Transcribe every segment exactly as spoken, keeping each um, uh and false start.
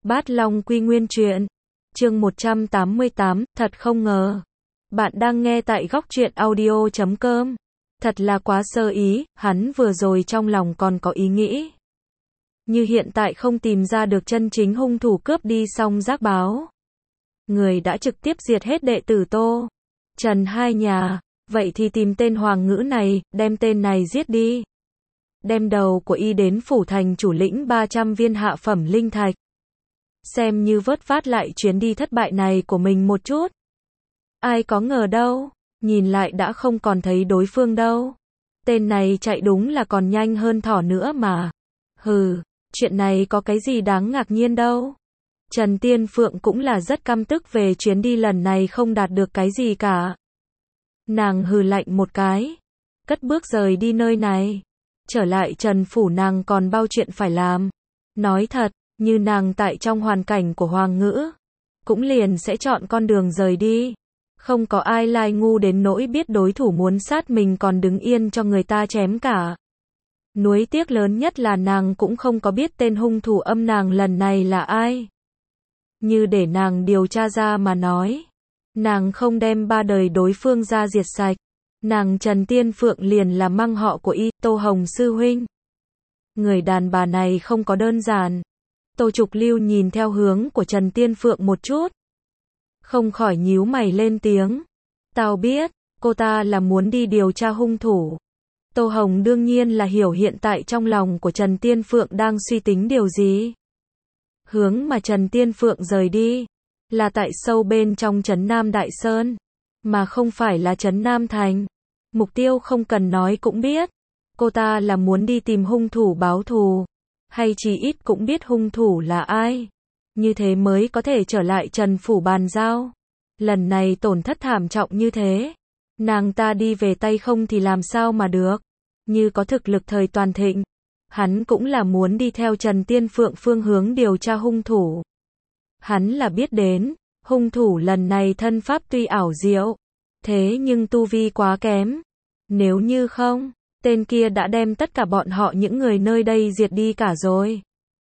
Bát Long Quy Nguyên Truyện, chương một trăm tám mươi tám, thật không ngờ. Bạn đang nghe tại góc truyện audio chấm com. Thật là quá sơ ý, hắn vừa rồi trong lòng còn có ý nghĩ. Như hiện tại không tìm ra được chân chính hung thủ cướp đi xong giác báo. Người đã trực tiếp diệt hết đệ tử Tô, Trần hai nhà, vậy thì tìm tên Hoàng Ngữ này, đem tên này giết đi. Đem đầu của y đến phủ thành chủ lĩnh ba trăm viên hạ phẩm linh thạch. Xem như vớt vát lại chuyến đi thất bại này của mình một chút. Ai có ngờ đâu, nhìn lại đã không còn thấy đối phương đâu. Tên này chạy đúng là còn nhanh hơn thỏ nữa mà. Hừ, chuyện này có cái gì đáng ngạc nhiên đâu. Trần Tiên Phượng cũng là rất căm tức về chuyến đi lần này không đạt được cái gì cả. Nàng hừ lạnh một cái, cất bước rời đi nơi này. Trở lại Trần Phủ nàng còn bao chuyện phải làm. Nói thật, như nàng tại trong hoàn cảnh của Hoàng Ngữ, cũng liền sẽ chọn con đường rời đi. Không có ai lai ngu đến nỗi biết đối thủ muốn sát mình còn đứng yên cho người ta chém cả. Nuối tiếc lớn nhất là nàng cũng không có biết tên hung thủ âm nàng lần này là ai. Như để nàng điều tra ra mà nói, nàng không đem ba đời đối phương ra diệt sạch. Nàng Trần Tiên Phượng liền là mang họ của y, Tô Hồng sư huynh. Người đàn bà này không có đơn giản. Tô Trục Lưu nhìn theo hướng của Trần Tiên Phượng một chút, không khỏi nhíu mày lên tiếng. Tao biết, cô ta là muốn đi điều tra hung thủ. Tô Hồng đương nhiên là hiểu hiện tại trong lòng của Trần Tiên Phượng đang suy tính điều gì. Hướng mà Trần Tiên Phượng rời đi, là tại sâu bên trong trấn Nam Đại Sơn, mà không phải là trấn Nam Thành. Mục tiêu không cần nói cũng biết, cô ta là muốn đi tìm hung thủ báo thù, hay chỉ ít cũng biết hung thủ là ai. Như thế mới có thể trở lại Trần Phủ bàn giao. Lần này tổn thất thảm trọng như thế, nàng ta đi về tay không thì làm sao mà được. Như có thực lực thời toàn thịnh, hắn cũng là muốn đi theo Trần Tiên Phượng phương hướng điều tra hung thủ. Hắn là biết đến, hung thủ lần này thân pháp tuy ảo diệu, thế nhưng tu vi quá kém. Nếu như không, tên kia đã đem tất cả bọn họ những người nơi đây diệt đi cả rồi.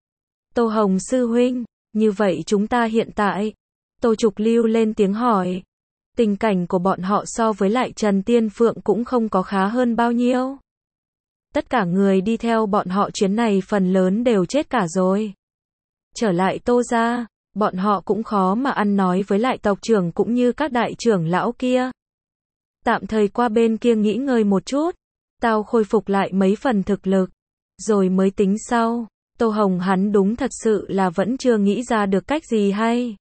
Tô Hồng sư huynh, như vậy chúng ta hiện tại, Tô Trục Lưu lên tiếng hỏi. Tình cảnh của bọn họ so với lại Trần Tiên Phượng cũng không có khá hơn bao nhiêu. Tất cả người đi theo bọn họ chuyến này phần lớn đều chết cả rồi. Trở lại Tô gia, bọn họ cũng khó mà ăn nói với lại tộc trưởng cũng như các đại trưởng lão kia. Tạm thời qua bên kia nghỉ ngơi một chút, tao khôi phục lại mấy phần thực lực, rồi mới tính sau. Tô Hồng hắn đúng thật sự là vẫn chưa nghĩ ra được cách gì hay.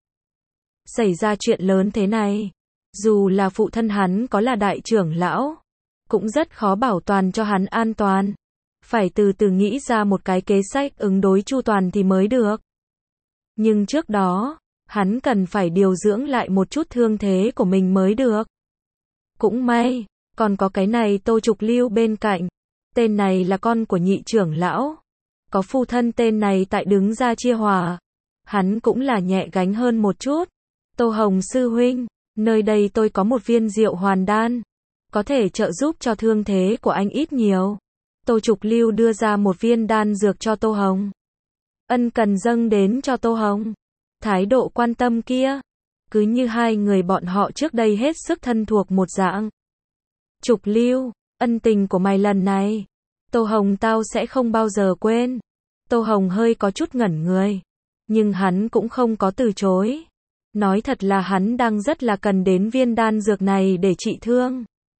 Xảy ra chuyện lớn thế này, dù là phụ thân hắn có là đại trưởng lão, cũng rất khó bảo toàn cho hắn an toàn. Phải từ từ nghĩ ra một cái kế sách ứng đối chu toàn thì mới được. Nhưng trước đó, hắn cần phải điều dưỡng lại một chút thương thế của mình mới được. Cũng may, còn có cái này Tô Trục Lưu bên cạnh. Tên này là con của nhị trưởng lão. Có phụ thân tên này tại đứng ra chia hòa, hắn cũng là nhẹ gánh hơn một chút. Tô Hồng sư huynh, nơi đây tôi có một viên diệu hoàn đan, có thể trợ giúp cho thương thế của anh ít nhiều. Tô Trục Lưu đưa ra một viên đan dược cho Tô Hồng. Ân cần dâng đến cho Tô Hồng. Thái độ quan tâm kia, cứ như hai người bọn họ trước đây hết sức thân thuộc một dạng. Trục Lưu, ân tình của mày lần này, Tô Hồng tao sẽ không bao giờ quên. Tô Hồng hơi có chút ngẩn người, nhưng hắn cũng không có từ chối. Nói thật là hắn đang rất là cần đến viên đan dược này để trị thương.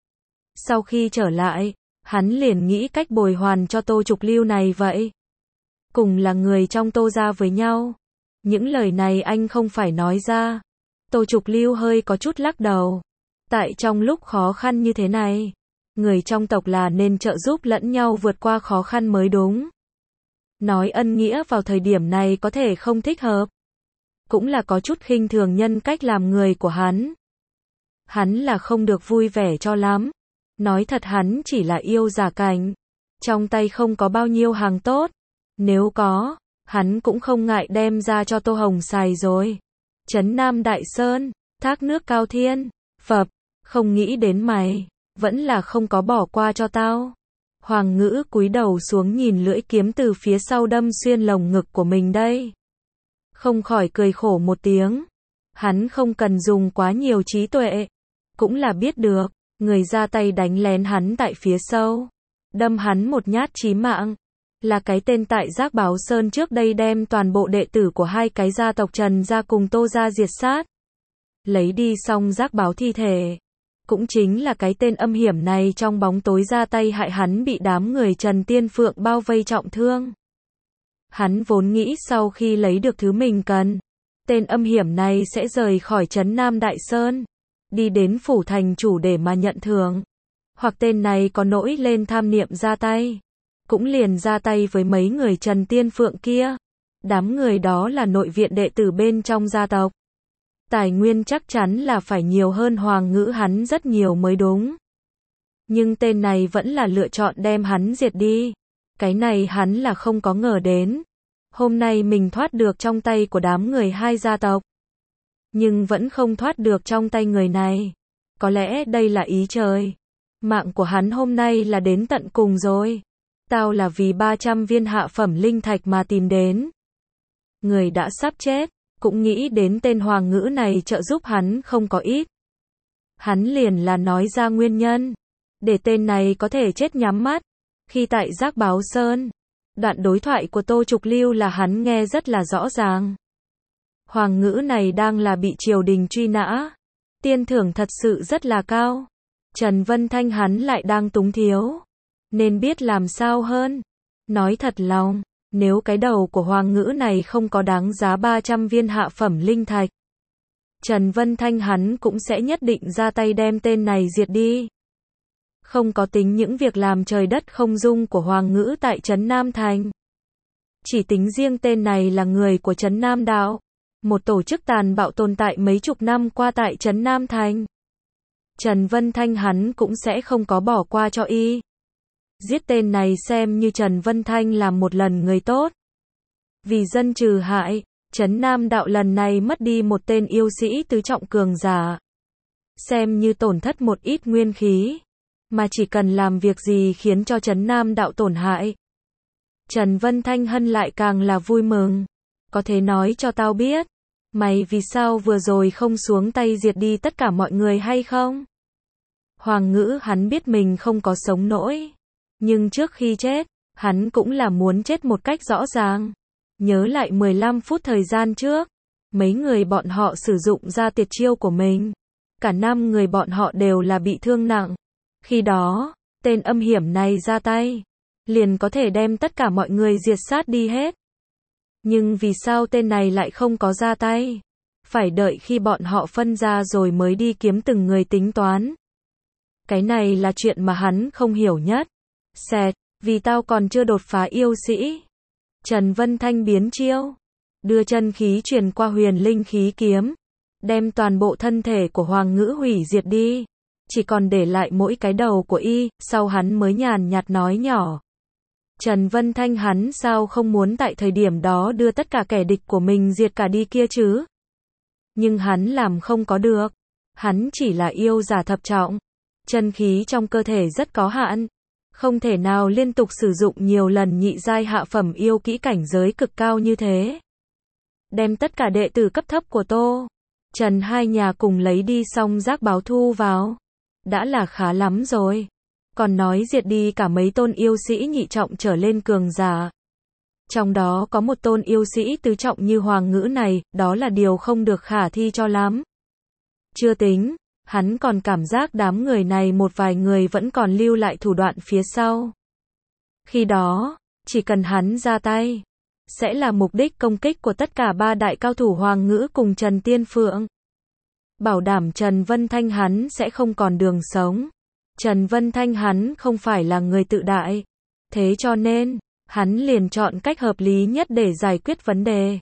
Sau khi trở lại, hắn liền nghĩ cách bồi hoàn cho Tô Trục Lưu này vậy. Cùng là người trong Tô gia với nhau. Những lời này anh không phải nói ra. Tô Trục Lưu hơi có chút lắc đầu. Tại trong lúc khó khăn như thế này, người trong tộc là nên trợ giúp lẫn nhau vượt qua khó khăn mới đúng. Nói ân nghĩa vào thời điểm này có thể không thích hợp. Cũng là có chút khinh thường nhân cách làm người của hắn. Hắn là không được vui vẻ cho lắm. Nói thật hắn chỉ là yêu giả cảnh. Trong tay không có bao nhiêu hàng tốt. Nếu có, hắn cũng không ngại đem ra cho Tô Hồng xài rồi. Trấn Nam Đại Sơn, thác nước Cao Thiên, phập, không nghĩ đến mày, vẫn là không có bỏ qua cho tao. Hoàng Ngữ cúi đầu xuống nhìn lưỡi kiếm từ phía sau đâm xuyên lồng ngực của mình đây. không khỏi cười khổ một tiếng. Hắn không cần dùng quá nhiều trí tuệ, cũng là biết được, người ra tay đánh lén hắn tại phía sau, đâm hắn một nhát chí mạng, là cái tên tại Giác Báo Sơn trước đây đem toàn bộ đệ tử của hai cái gia tộc Trần gia cùng Tô gia diệt sát, lấy đi xong Giác Báo thi thể. Cũng chính là cái tên âm hiểm này trong bóng tối ra tay hại hắn bị đám người Trần Tiên Phượng bao vây trọng thương. Hắn vốn nghĩ sau khi lấy được thứ mình cần, tên âm hiểm này sẽ rời khỏi trấn Nam Đại Sơn, đi đến phủ thành chủ để mà nhận thưởng. Hoặc tên này có nỗi lên tham niệm ra tay, cũng liền ra tay với mấy người Trần Tiên Phượng kia. Đám người đó là nội viện đệ tử bên trong gia tộc. Tài nguyên chắc chắn là phải nhiều hơn Hoàng Ngữ hắn rất nhiều mới đúng. Nhưng tên này vẫn là lựa chọn đem hắn diệt đi. Cái này hắn là không có ngờ đến. Hôm nay mình thoát được trong tay của đám người hai gia tộc, nhưng vẫn không thoát được trong tay người này. Có lẽ đây là ý trời. Mạng của hắn hôm nay là đến tận cùng rồi. Tao là vì ba trăm viên hạ phẩm linh thạch mà tìm đến. Người đã sắp chết, cũng nghĩ đến tên Hoàng Ngữ này trợ giúp hắn không có ít. Hắn liền là nói ra nguyên nhân, để tên này có thể chết nhắm mắt. Khi tại Giác Báo Sơn, đoạn đối thoại của Tô Trục Lưu là hắn nghe rất là rõ ràng. Hoàng Ngữ này đang là bị triều đình truy nã, tiền thưởng thật sự rất là cao. Trần Vân Thanh hắn lại đang túng thiếu, nên biết làm sao hơn. Nói thật lòng, nếu cái đầu của Hoàng Ngữ này không có đáng giá ba trăm viên hạ phẩm linh thạch, Trần Vân Thanh hắn cũng sẽ nhất định ra tay đem tên này diệt đi. Không có tính những việc làm trời đất không dung của Hoàng Ngữ tại trấn Nam Thành. Chỉ tính riêng tên này là người của trấn Nam Đạo, một tổ chức tàn bạo tồn tại mấy chục năm qua tại trấn Nam Thành. Trần Vân Thanh hắn cũng sẽ không có bỏ qua cho y. Giết tên này xem như Trần Vân Thanh làm một lần người tốt. Vì dân trừ hại, trấn Nam Đạo lần này mất đi một tên yêu sĩ tứ trọng cường giả. Xem như tổn thất một ít nguyên khí. Mà chỉ cần làm việc gì khiến cho trấn Nam Đạo tổn hại, Trần Vân Thanh hân lại càng là vui mừng. Có thể nói cho tao biết, mày vì sao vừa rồi không xuống tay diệt đi tất cả mọi người hay không? Hoàng Ngữ hắn biết mình không có sống nổi, nhưng trước khi chết, hắn cũng là muốn chết một cách rõ ràng. Nhớ lại mười lăm phút thời gian trước, mấy người bọn họ sử dụng ra tuyệt chiêu của mình. Cả năm người bọn họ đều là bị thương nặng. Khi đó, tên âm hiểm này ra tay, liền có thể đem tất cả mọi người diệt sát đi hết. Nhưng vì sao tên này lại không có ra tay? Phải đợi khi bọn họ phân ra rồi mới đi kiếm từng người tính toán. Cái này là chuyện mà hắn không hiểu nhất. Xẹt, vì tao còn chưa đột phá yêu sĩ. Trần Vân Thanh biến chiêu, đưa chân khí truyền qua huyền linh khí kiếm, đem toàn bộ thân thể của Hoàng Ngữ hủy diệt đi. Chỉ còn để lại mỗi cái đầu của y, sau hắn mới nhàn nhạt nói nhỏ. Trần Vân Thanh hắn sao không muốn tại thời điểm đó đưa tất cả kẻ địch của mình diệt cả đi kia chứ? Nhưng hắn làm không có được. Hắn chỉ là yêu giả thập trọng. Chân khí trong cơ thể rất có hạn. Không thể nào liên tục sử dụng nhiều lần nhị giai hạ phẩm yêu kỹ cảnh giới cực cao như thế. Đem tất cả đệ tử cấp thấp của Tô Trần hai nhà cùng lấy đi xong Giác Báo thu vào. Đã là khá lắm rồi. Còn nói diệt đi cả mấy tôn yêu sĩ nhị trọng trở lên cường giả. Trong đó có một tôn yêu sĩ tứ trọng như Hoàng Ngữ này, đó là điều không được khả thi cho lắm. Chưa tính, hắn còn cảm giác đám người này một vài người vẫn còn lưu lại thủ đoạn phía sau. Khi đó, chỉ cần hắn ra tay, sẽ là mục đích công kích của tất cả ba đại cao thủ Hoàng Ngữ cùng Trần Tiên Phượng. Bảo đảm Trần Vân Thanh hắn sẽ không còn đường sống. Trần Vân Thanh hắn không phải là người tự đại. Thế cho nên, hắn liền chọn cách hợp lý nhất để giải quyết vấn đề.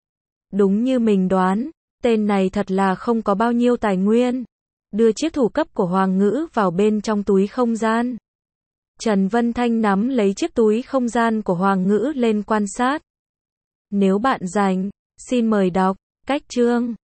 Đúng như mình đoán, tên này thật là không có bao nhiêu tài nguyên. Đưa chiếc thủ cấp của Hoàng Ngữ vào bên trong túi không gian. Trần Vân Thanh nắm lấy chiếc túi không gian của Hoàng Ngữ lên quan sát. Nếu bạn rảnh, xin mời đọc cách chương.